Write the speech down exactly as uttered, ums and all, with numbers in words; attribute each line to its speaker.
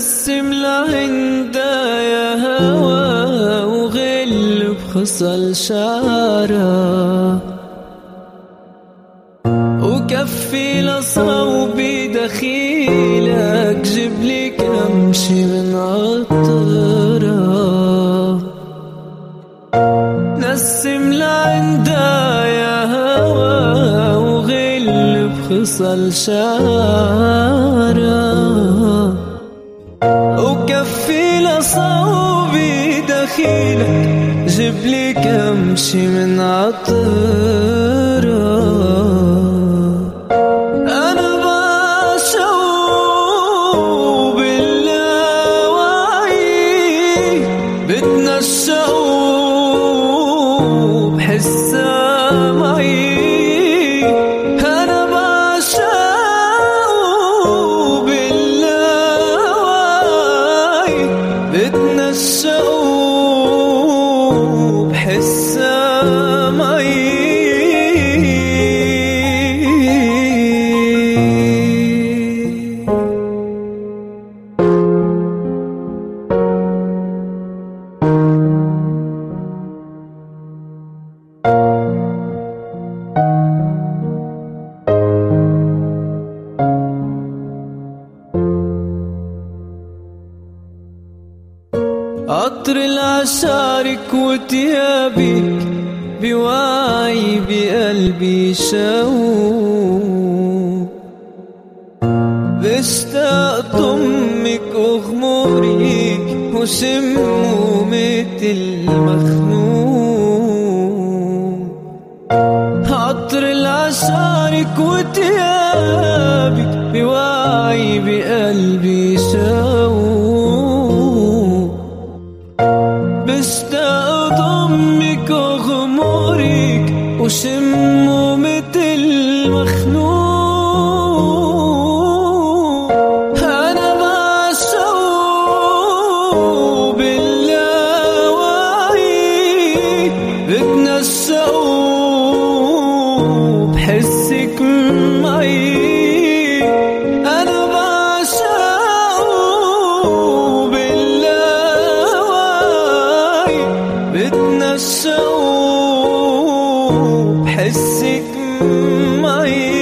Speaker 1: نسم لعندها يا هوا وغل بخصل شعرها، وكفي لصوبي دخيلك جبلي كمشي من عطرها. نسم لعندها يا هوا وغل بخصل شعرها، وكفي لصوبي دخيلك جبلي كمشي من عطرها. أنا بعشقه باللاوعي، بتنشقه بحسها معي. أنا بعشقه باللاوعي، بتنشقه بحسها معي. عطر العشارك وتيابك بوعي بقلبي شوق، بشتاق ضمك وغمورك وشمه متل مخنوق. عطر العشارك وتيابك بوعي بقلبي شوق، بشتاق ضمك وغمورك وشمه متل مخنوق. أنا بعشقه باللاوعي، بتنشقه بحسك معي. أنا بعشقه باللاوعي، بتنشقه بحسك معي.